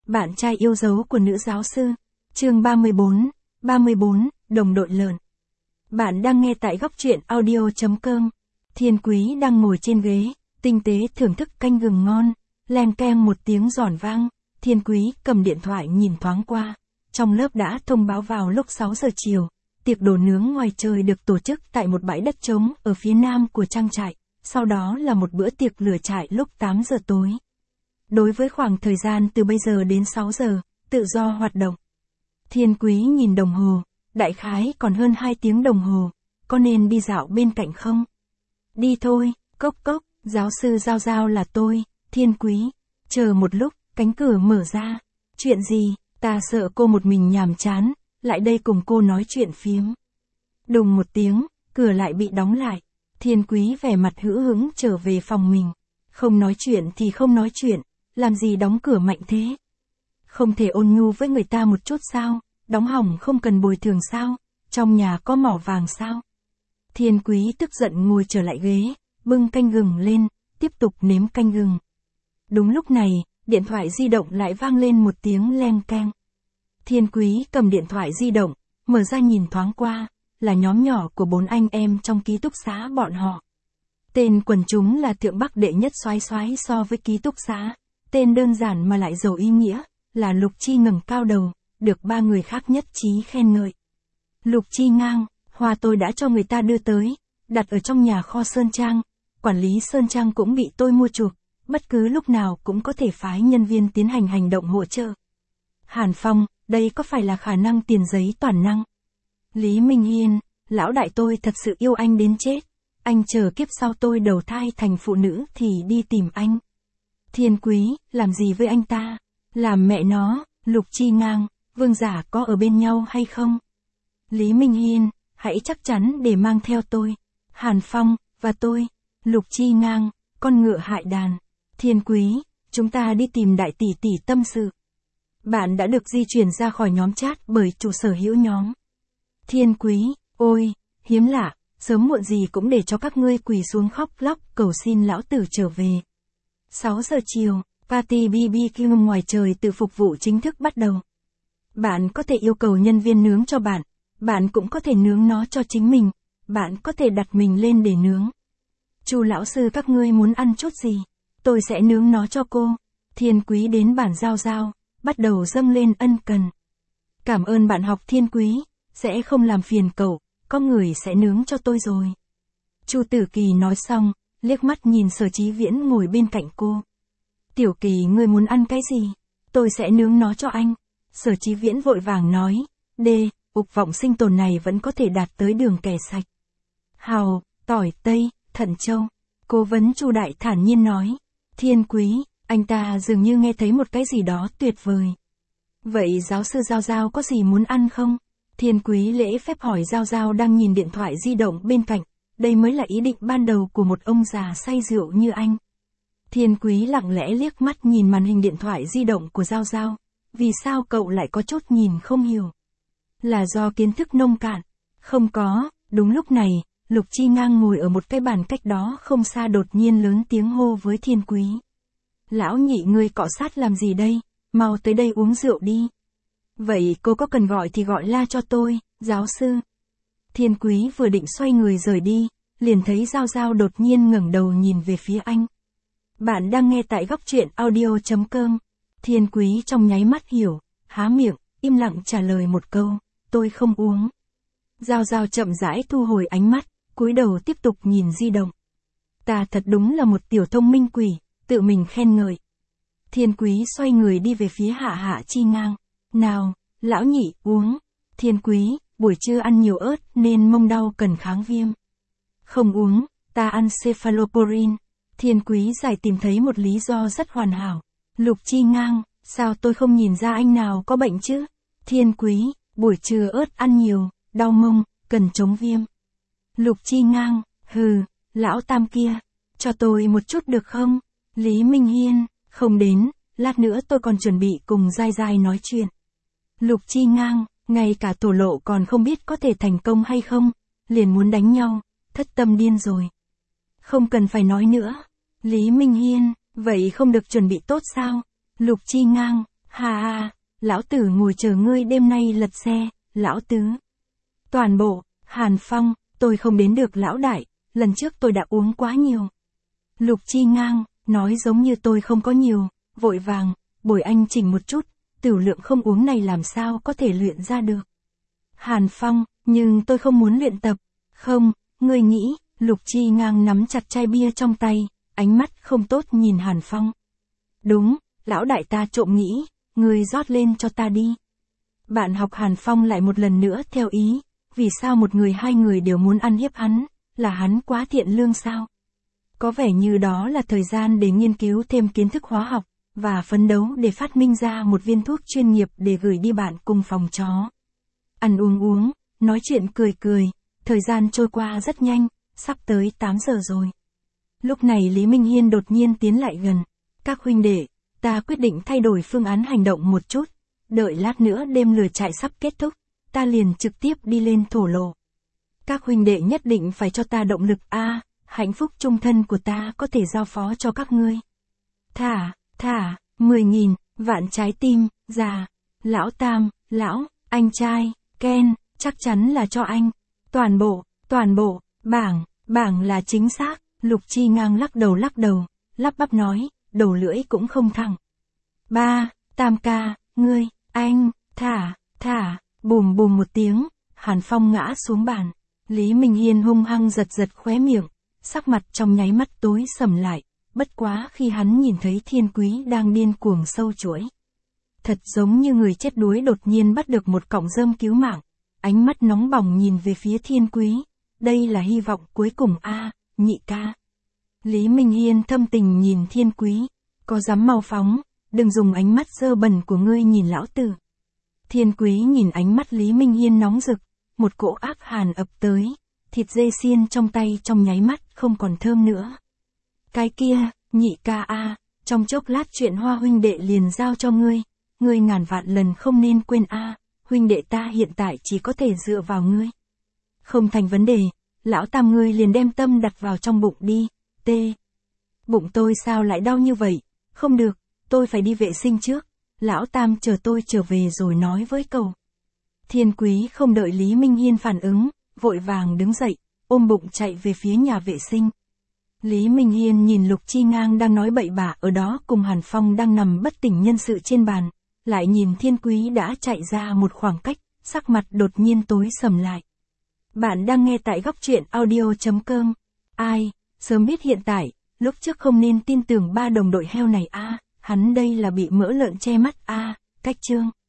Bạn trai yêu dấu của nữ giáo sư. Chương 34, đồng đội lợn. Bạn đang nghe tại góc truyện audio.com. Thiên Quý đang ngồi trên ghế, tinh tế thưởng thức canh gừng ngon, leng keng một tiếng giòn vang. Thiên Quý cầm điện thoại nhìn thoáng qua. Trong lớp đã thông báo vào lúc 6 giờ chiều, tiệc đồ nướng ngoài trời được tổ chức tại một bãi đất trống ở phía nam của trang trại, sau đó là một bữa tiệc lửa trại lúc 8 giờ tối. Đối với khoảng thời gian từ bây giờ đến 6 giờ, tự do hoạt động. Thiên Quý nhìn đồng hồ, đại khái còn hơn 2 tiếng đồng hồ, có nên đi dạo bên cạnh không? Đi thôi, cốc cốc, giáo sư Giao Giao là tôi, Thiên Quý. Chờ một lúc, cánh cửa mở ra. Chuyện gì, ta sợ cô một mình nhàm chán, lại đây cùng cô nói chuyện phiếm. Đùng một tiếng, cửa lại bị đóng lại. Thiên Quý vẻ mặt hữu hững trở về phòng mình. Không nói chuyện thì không nói chuyện, làm gì đóng cửa mạnh thế? Không thể ôn nhu với người ta một chút sao? Đóng hỏng không cần bồi thường sao? Trong nhà có mỏ vàng sao? Thiên Quý tức giận ngồi trở lại ghế, bưng canh gừng lên, tiếp tục nếm canh gừng. Đúng lúc này, điện thoại di động lại vang lên một tiếng leng keng. Thiên Quý cầm điện thoại di động, mở ra nhìn thoáng qua, là nhóm nhỏ của 4 anh em trong ký túc xá bọn họ. Tên quần chúng là Thượng Bắc đệ nhất soái soái so với ký túc xá, tên đơn giản mà lại giàu ý nghĩa, là Lục Chi ngẩng cao đầu, được 3 người khác nhất trí khen ngợi. Lục Chi ngang, hoa tôi đã cho người ta đưa tới, đặt ở trong nhà kho Sơn Trang, quản lý Sơn Trang cũng bị tôi mua chuộc, bất cứ lúc nào cũng có thể phái nhân viên tiến hành hành động hỗ trợ. Hàn Phong, đây có phải là khả năng tiền giấy toàn năng? Lý Minh Hiên, lão đại tôi thật sự yêu anh đến chết, anh chờ kiếp sau tôi đầu thai thành phụ nữ thì đi tìm anh. Thiên Quý, làm gì với anh ta? Làm mẹ nó, Lục Chi ngang, Vương Giả có ở bên nhau hay không? Lý Minh Hiên, hãy chắc chắn để mang theo tôi. Hàn Phong, và tôi. Lục Chi ngang, con ngựa hại đàn. Thiên Quý, chúng ta đi tìm đại tỷ tỷ tâm sự. Bạn đã được di chuyển ra khỏi nhóm chat bởi chủ sở hữu nhóm. Thiên Quý, ôi, hiếm lạ, sớm muộn gì cũng để cho các ngươi quỳ xuống khóc lóc cầu xin lão tử trở về. 6 giờ chiều, party BBQ ngoài trời tự phục vụ chính thức bắt đầu. Bạn có thể yêu cầu nhân viên nướng cho bạn, bạn cũng có thể nướng nó cho chính mình, bạn có thể đặt mình lên để nướng. Chu lão sư các ngươi muốn ăn chút gì? Tôi sẽ nướng nó cho cô. Thiên Quý đến bản Giao Giao, bắt đầu dâng lên ân cần. Cảm ơn bạn học Thiên Quý, sẽ không làm phiền cậu, có người sẽ nướng cho tôi rồi. Chu Tử Kỳ nói xong, liếc mắt nhìn Sở Chí Viễn ngồi bên cạnh cô. Tiểu Kỳ ngươi muốn ăn cái gì? Tôi sẽ nướng nó cho anh. Sở Chí Viễn vội vàng nói, ục vọng sinh tồn này vẫn có thể đạt tới đường kẻ sạch. Hào, tỏi tây, thận châu. Cố vấn Chu Đại thản nhiên nói. Thiên Quý, anh ta dường như nghe thấy một cái gì đó tuyệt vời. Vậy giáo sư Giao Giao có gì muốn ăn không? Thiên Quý lễ phép hỏi Giao Giao đang nhìn điện thoại di động bên cạnh. Đây mới là ý định ban đầu của một ông già say rượu như anh. Thiên Quý lặng lẽ liếc mắt nhìn màn hình điện thoại di động của Giao Giao. Vì sao cậu lại có chút nhìn không hiểu? Là do kiến thức nông cạn? Không có, đúng lúc này, Lục Chi ngang ngồi ở một cái bàn cách đó không xa đột nhiên lớn tiếng hô với Thiên Quý. Lão nhị ngươi cọ sát làm gì đây? Mau tới đây uống rượu đi. Vậy cô có cần gọi thì gọi la cho tôi, giáo sư. Thiên Quý vừa định xoay người rời đi, liền thấy Giao Giao đột nhiên ngẩng đầu nhìn về phía anh. Bạn đang nghe tại góc truyện audio.com. Thiên Quý trong nháy mắt hiểu, há miệng, im lặng trả lời một câu, tôi không uống. Giao Giao chậm rãi thu hồi ánh mắt, cúi đầu tiếp tục nhìn di động. Ta thật đúng là một tiểu thông minh quỷ, tự mình khen ngợi. Thiên Quý xoay người đi về phía Hạ Chi ngang. Nào, lão nhị, uống. Thiên Quý, buổi trưa ăn nhiều ớt nên mông đau cần kháng viêm. Không uống, ta ăn cephalosporin. Thiên Quý giải tìm thấy một lý do rất hoàn hảo. Lục Chi ngang, sao tôi không nhìn ra anh nào có bệnh chứ? Thiên Quý, buổi trưa ớt ăn nhiều, đau mông, cần chống viêm. Lục Chi ngang, hừ, lão tam kia, cho tôi một chút được không? Lý Minh Hiên, không đến, lát nữa tôi còn chuẩn bị cùng Giai Giai nói chuyện. Lục Chi ngang, ngay cả thổ lộ còn không biết có thể thành công hay không, liền muốn đánh nhau, thất tâm điên rồi. Không cần phải nói nữa. Lý Minh Hiên, vậy không được chuẩn bị tốt sao? Lục Chi ngang, Ha, lão tử ngồi chờ ngươi đêm nay lật xe, lão tứ. Toàn bộ, Hàn Phong, tôi không đến được lão đại, lần trước tôi đã uống quá nhiều. Lục Chi Ngang, nói giống như tôi không có nhiều, vội vàng, bồi anh chỉnh một chút, tiểu lượng không uống này làm sao có thể luyện ra được. Hàn Phong, nhưng tôi không muốn luyện tập. Không, ngươi nghĩ, Lục Chi Ngang nắm chặt chai bia trong tay, ánh mắt không tốt nhìn Hàn Phong. Đúng, lão đại ta trộm nghĩ, ngươi rót lên cho ta đi. Bạn học Hàn Phong lại một lần nữa theo ý, vì sao một người hai người đều muốn ăn hiếp hắn, là hắn quá thiện lương sao? Có vẻ như đó là thời gian để nghiên cứu thêm kiến thức hóa học, và phấn đấu để phát minh ra một viên thuốc chuyên nghiệp để gửi đi bạn cùng phòng chó. Ăn uống, nói chuyện cười, thời gian trôi qua rất nhanh, sắp tới 8 giờ rồi. Lúc này Lý Minh Hiên đột nhiên tiến lại gần. Các huynh đệ, ta quyết định thay đổi phương án hành động một chút, đợi lát nữa đêm lửa trại sắp kết thúc, ta liền trực tiếp đi lên thổ lộ. Các huynh đệ nhất định phải cho ta động lực a, hạnh phúc chung thân của ta có thể giao phó cho các ngươi. Thả, 10.000, vạn trái tim, già, lão Tam, lão, anh trai, Ken, chắc chắn là cho anh. Toàn bộ, bảng là chính xác, Lục Chi Ngang lắc đầu, lắp bắp nói, đầu lưỡi cũng không thẳng. Tam ca, ngươi, anh, thả, bùm một tiếng, Hàn Phong ngã xuống bàn. Lý Minh Hiên hung hăng giật khóe miệng, sắc mặt trong nháy mắt tối sầm lại, bất quá khi hắn nhìn thấy Thiên Quý đang điên cuồng sâu chuỗi. Thật giống như người chết đuối đột nhiên bắt được một cọng rơm cứu mạng, ánh mắt nóng bỏng nhìn về phía Thiên Quý, đây là hy vọng cuối cùng a, nhị ca. Lý Minh Hiên thâm tình nhìn Thiên Quý, có dám mau phóng, đừng dùng ánh mắt dơ bẩn của ngươi nhìn lão tử. Thiên Quý nhìn ánh mắt Lý Minh Hiên nóng rực, một cỗ ác hàn ập tới, thịt dê xiên trong tay trong nháy mắt không còn thơm nữa. Cái kia, nhị ca a, trong chốc lát chuyện Hoa huynh đệ liền giao cho ngươi ngàn vạn lần không nên quên a, huynh đệ ta hiện tại chỉ có thể dựa vào ngươi. Không thành vấn đề, lão Tam ngươi liền đem tâm đặt vào trong bụng đi, bụng tôi sao lại đau như vậy, không được, tôi phải đi vệ sinh trước, lão Tam chờ tôi trở về rồi nói với cậu. Thiên Quý không đợi Lý Minh Hiên phản ứng, vội vàng đứng dậy, ôm bụng chạy về phía nhà vệ sinh. Lý Minh Hiên nhìn Lục Chi Ngang đang nói bậy bạ ở đó cùng Hàn Phong đang nằm bất tỉnh nhân sự trên bàn, lại nhìn Thiên Quý đã chạy ra một khoảng cách, sắc mặt đột nhiên tối sầm lại. Bạn đang nghe tại góc truyện audio.com. Ai, sớm biết hiện tại, lúc trước không nên tin tưởng ba đồng đội heo này a, hắn đây là bị mỡ lợn che mắt a, cách chương.